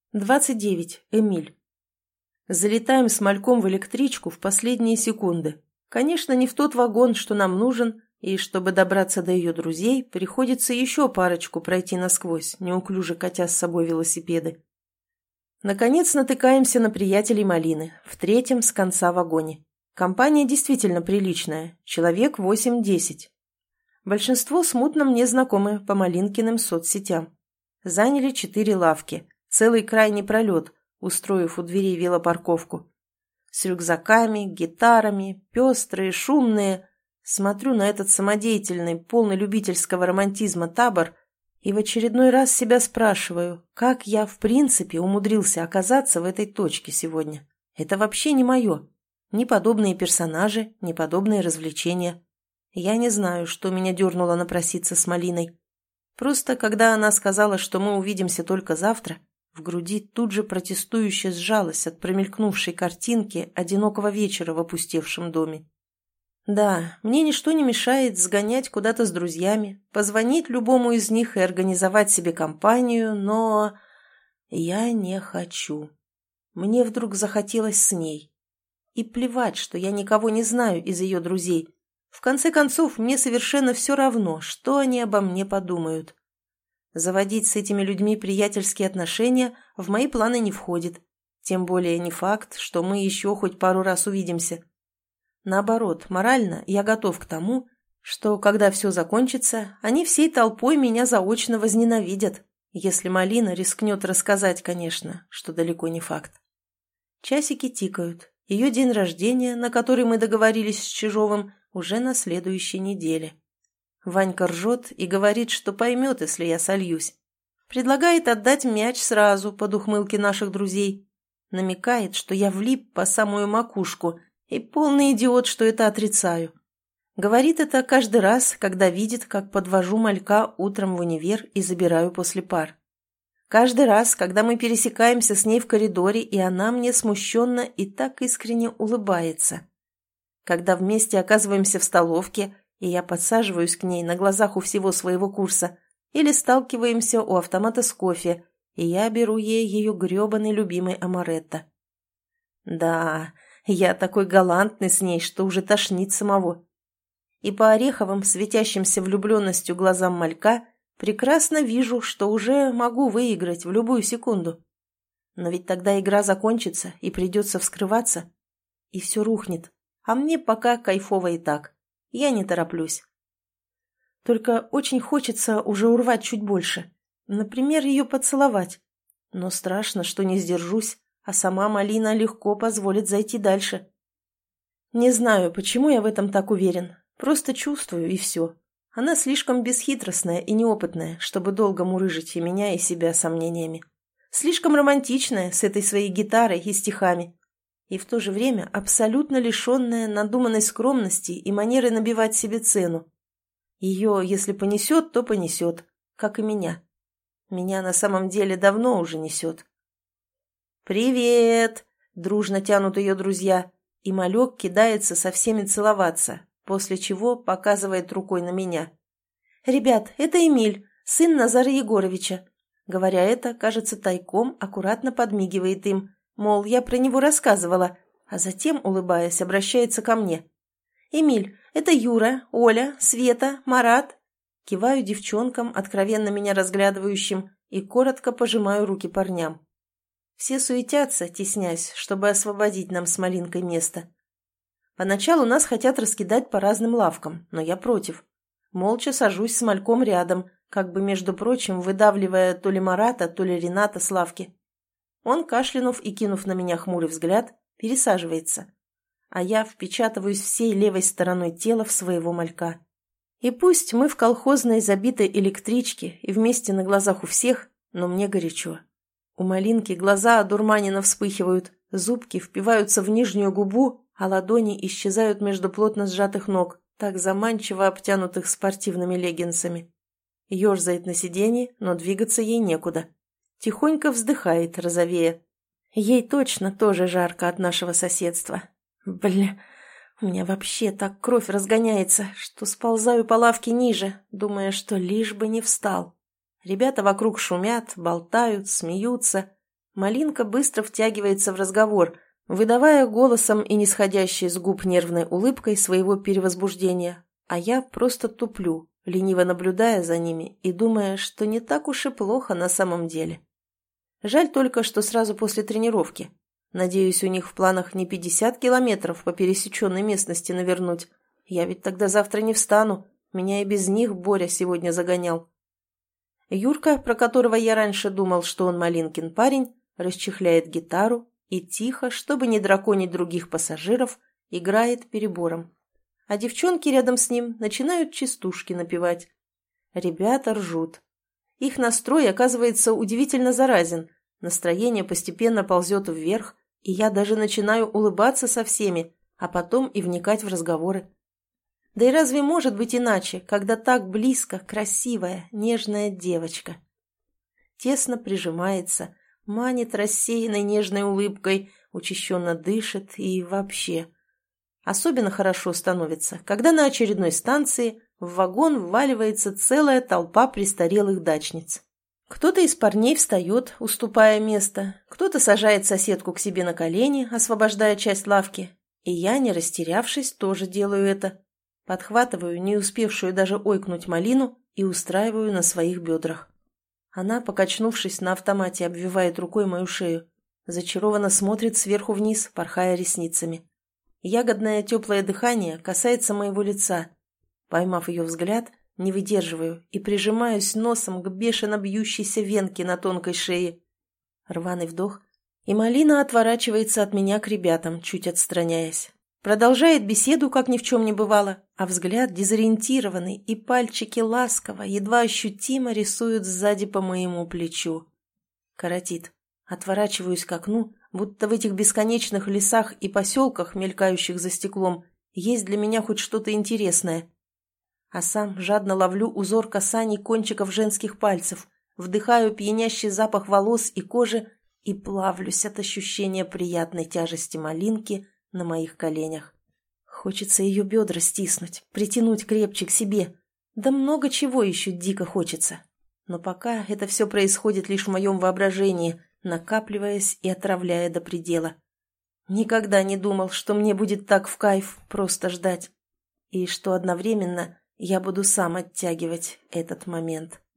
29. Эмиль. Залетаем с Мальком в электричку в последние секунды. Конечно, не в тот вагон, что нам нужен, и чтобы добраться до ее друзей, приходится еще парочку пройти насквозь, неуклюже катя с собой велосипеды. Наконец натыкаемся на приятелей Малины, в третьем с конца вагоне. Компания действительно приличная, человек 8-10. Большинство смутно мне знакомы по Малинкиным соцсетям. Заняли 4 лавки, целый крайний пролет, устроив у дверей велопарковку. С рюкзаками, гитарами, пестрые, шумные. Смотрю на этот самодеятельный, полный любительского романтизма табор и в очередной раз себя спрашиваю, как я в принципе умудрился оказаться в этой точке сегодня. Это вообще не мое. Ни подобные персонажи, ни подобные развлечения. Я не знаю, что меня дернуло напроситься с Малиной. Просто когда она сказала, что мы увидимся только завтра, в груди тут же протестующе сжалась от промелькнувшей картинки одинокого вечера в опустевшем доме. Да, мне ничто не мешает сгонять куда-то с друзьями, позвонить любому из них и организовать себе компанию, но я не хочу. Мне вдруг захотелось с ней. И плевать, что я никого не знаю из ее друзей. В конце концов, мне совершенно все равно, что они обо мне подумают. Заводить с этими людьми приятельские отношения в мои планы не входит. Тем более не факт, что мы еще хоть пару раз увидимся. Наоборот, морально я готов к тому, что, когда все закончится, они всей толпой меня заочно возненавидят, если Малина рискнет рассказать, конечно, что далеко не факт. Часики тикают. Ее день рождения, на который мы договорились с Чижовым, уже на следующей неделе. Ванька ржет и говорит, что поймет, если я сольюсь. Предлагает отдать мяч сразу под ухмылки наших друзей. Намекает, что я влип по самую макушку и полный идиот, что это отрицаю. Говорит это каждый раз, когда видит, как подвожу Малька утром в универ и забираю после пар. Каждый раз, когда мы пересекаемся с ней в коридоре, и она мне смущенно и так искренне улыбается. Когда вместе оказываемся в столовке, и я подсаживаюсь к ней на глазах у всего своего курса, или сталкиваемся у автомата с кофе, и я беру ей ее гребаный любимый амаретто. Да, я такой галантный с ней, что уже тошнит самого. И по ореховым, светящимся влюбленностью глазам Малька прекрасно вижу, что уже могу выиграть в любую секунду. Но ведь тогда игра закончится, и придется вскрываться, и все рухнет. А мне пока кайфово и так. Я не тороплюсь. Только очень хочется уже урвать чуть больше. Например, ее поцеловать. Но страшно, что не сдержусь, а сама Малина легко позволит зайти дальше. Не знаю, почему я в этом так уверен. Просто чувствую, и все. Она слишком бесхитростная и неопытная, чтобы долго мурыжить и меня, и себя сомнениями. Слишком романтичная, с этой своей гитарой и стихами. И в то же время абсолютно лишенная надуманной скромности и манеры набивать себе цену. Ее, если понесет, то понесет, как и меня. Меня на самом деле давно уже несет. «Привет!» – дружно тянут ее друзья, и Малек кидается со всеми целоваться, после чего показывает рукой на меня. «Ребят, это Эмиль, сын Назара Егоровича». Говоря это, кажется, тайком аккуратно подмигивает им, мол, я про него рассказывала, а затем, улыбаясь, обращается ко мне. «Эмиль, это Юра, Оля, Света, Марат». Киваю девчонкам, откровенно меня разглядывающим, и коротко пожимаю руки парням. Все суетятся, теснясь, чтобы освободить нам с Малинкой место. Поначалу нас хотят раскидать по разным лавкам, но я против. Молча сажусь с Мальком рядом, как бы, между прочим, выдавливая то ли Марата, то ли Рената с лавки. Он, кашлянув и кинув на меня хмурый взгляд, пересаживается, а я впечатываюсь всей левой стороной тела в своего Малька. И пусть мы в колхозной забитой электричке и вместе на глазах у всех, но мне горячо. У Малинки глаза одурманенно вспыхивают, зубки впиваются в нижнюю губу, а ладони исчезают между плотно сжатых ног, так заманчиво обтянутых спортивными леггинсами. Ёрзает на сиденье, но двигаться ей некуда. Тихонько вздыхает, розовея. Ей точно тоже жарко от нашего соседства. Бля, у меня вообще так кровь разгоняется, что сползаю по лавке ниже, думая, что лишь бы не встал. Ребята вокруг шумят, болтают, смеются. Малинка быстро втягивается в разговор, выдавая голосом и нисходящей с губ нервной улыбкой своего перевозбуждения, а я просто туплю, лениво наблюдая за ними и думая, что не так уж и плохо на самом деле. Жаль только, что сразу после тренировки. Надеюсь, у них в планах не 50 километров по пересеченной местности навернуть. Я ведь тогда завтра не встану, меня и без них Боря сегодня загонял. Юрка, про которого я раньше думал, что он Малинкин парень, расчехляет гитару и тихо, чтобы не драконить других пассажиров, играет перебором. А девчонки рядом с ним начинают частушки напевать. Ребята ржут. Их настрой, оказывается, удивительно заразен. Настроение постепенно ползет вверх, и я даже начинаю улыбаться со всеми, а потом и вникать в разговоры. Да и разве может быть иначе, когда так близко красивая, нежная девочка? Тесно прижимается, манит рассеянной нежной улыбкой, учащенно дышит и вообще. Особенно хорошо становится, когда на очередной станции в вагон вваливается целая толпа престарелых дачниц. Кто-то из парней встает, уступая место, кто-то сажает соседку к себе на колени, освобождая часть лавки, и я, не растерявшись, тоже делаю это. Подхватываю не успевшую даже ойкнуть Малину и устраиваю на своих бедрах. Она, покачнувшись на автомате, обвивает рукой мою шею, зачарованно смотрит сверху вниз, порхая ресницами. Ягодное теплое дыхание касается моего лица. Поймав ее взгляд, не выдерживаю и прижимаюсь носом к бешено бьющейся венке на тонкой шее. Рваный вдох, и Малина отворачивается от меня к ребятам, чуть отстраняясь. Продолжает беседу, как ни в чем не бывало, а взгляд дезориентированный, и пальчики ласково, едва ощутимо рисуют сзади по моему плечу. Коротит. Отворачиваюсь к окну, будто в этих бесконечных лесах и поселках, мелькающих за стеклом, есть для меня хоть что-то интересное. А сам жадно ловлю узор касаний кончиков женских пальцев, вдыхаю пьянящий запах волос и кожи и плавлюсь от ощущения приятной тяжести Малинки на моих коленях. Хочется ее бедра стиснуть, притянуть крепче к себе. Да много чего еще дико хочется. Но пока это все происходит лишь в моем воображении, накапливаясь и отравляя до предела. Никогда не думал, что мне будет так в кайф просто ждать. И что одновременно я буду сам оттягивать этот момент.